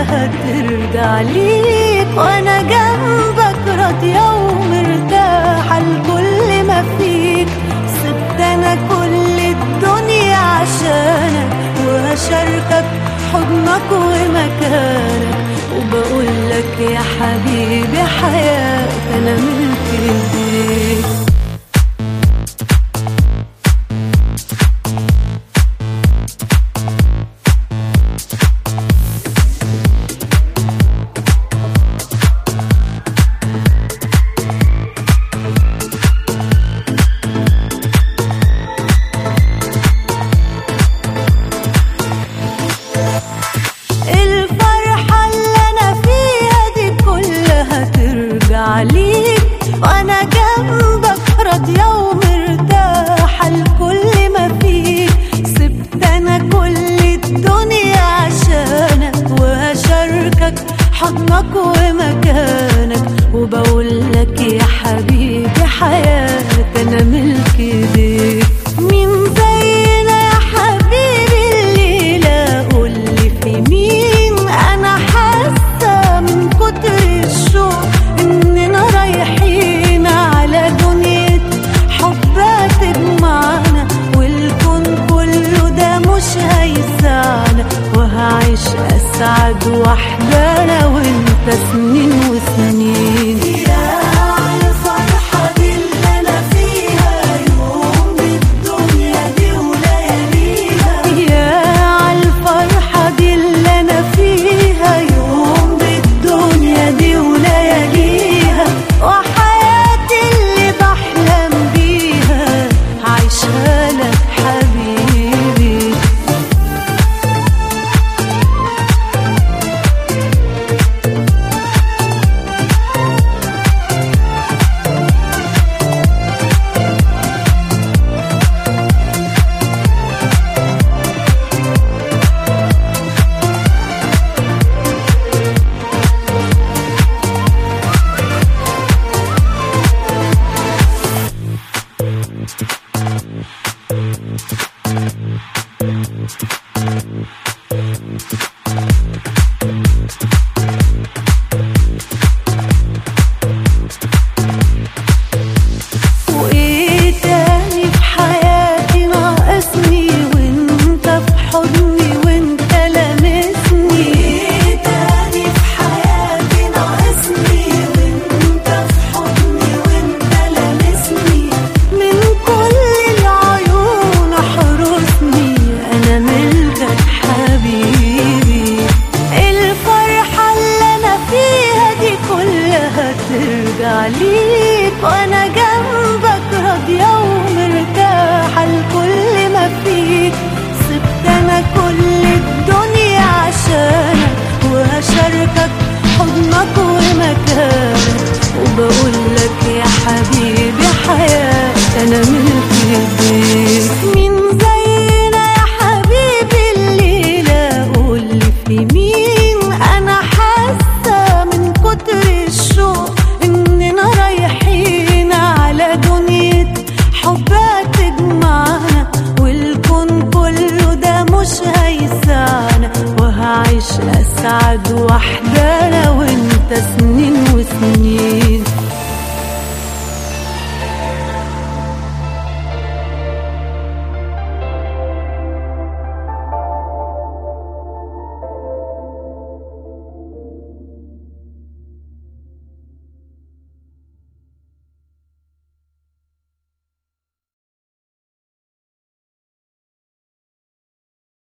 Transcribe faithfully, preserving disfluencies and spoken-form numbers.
كلها ترجع ليك، وانا جنبك راضية ومرتاحة لكل ما فيك. سبت انا كل الدنيا عشانك، وهشاركك حضنك ومكانك، وبقولك يا حبيبي حياتي انا ملك ايديك. عليك وانا جنبك راضية ومرتاحة لكل ما فيك. سبت انا كل الدنيا عشانك، وهشاركك حضنك ومكانك، وبقولك يا حبيبي حياتي انا ملك ايديك. مين زينا يا حبيبي الليلة قولي في مين؟ انا حاسة من كتر الشوق اننا رايحين على دنيا حب تجمعنا، والكون كله ده مش هيسعنا، وهعيش اسعد وحدة انا وانت سنين وسنين. يا الفرحة دي اللي انا فيها يوم بالدنيا دي ولياليها، يا الفرحة دي اللي انا فيها يوم بالدنيا دي ولياليها، وحياتي اللي بحلم بيها عايشها لك حبيبي. وايه تاني في حياتي ناقصني وانت في حضني وانت لامسني؟ وايه تاني في حياتي ناقصني وانت في حضني وانت لامسني؟ من كل العيون احرسني انا ملكك حبيبي. الفرحة اللي انا فيها دي كلها ترجع ليك، وانا جنبك راضية ومرتاحة لكل ما فيك. سبت انا كل الدنيا عشانك، وهشاركك حضنك ومكانك، وبقولك يا حبيبي حياتي انا ملك ايديك. مين زينا يا حبيبي الليلة قولي في مين؟ انا حاسة من كتر الشوق اننا رايحين على دنيا حب تجمعنا، والكون كله ده مش هيسعنا، وهعيش اسعد وحدة انا وانت سنين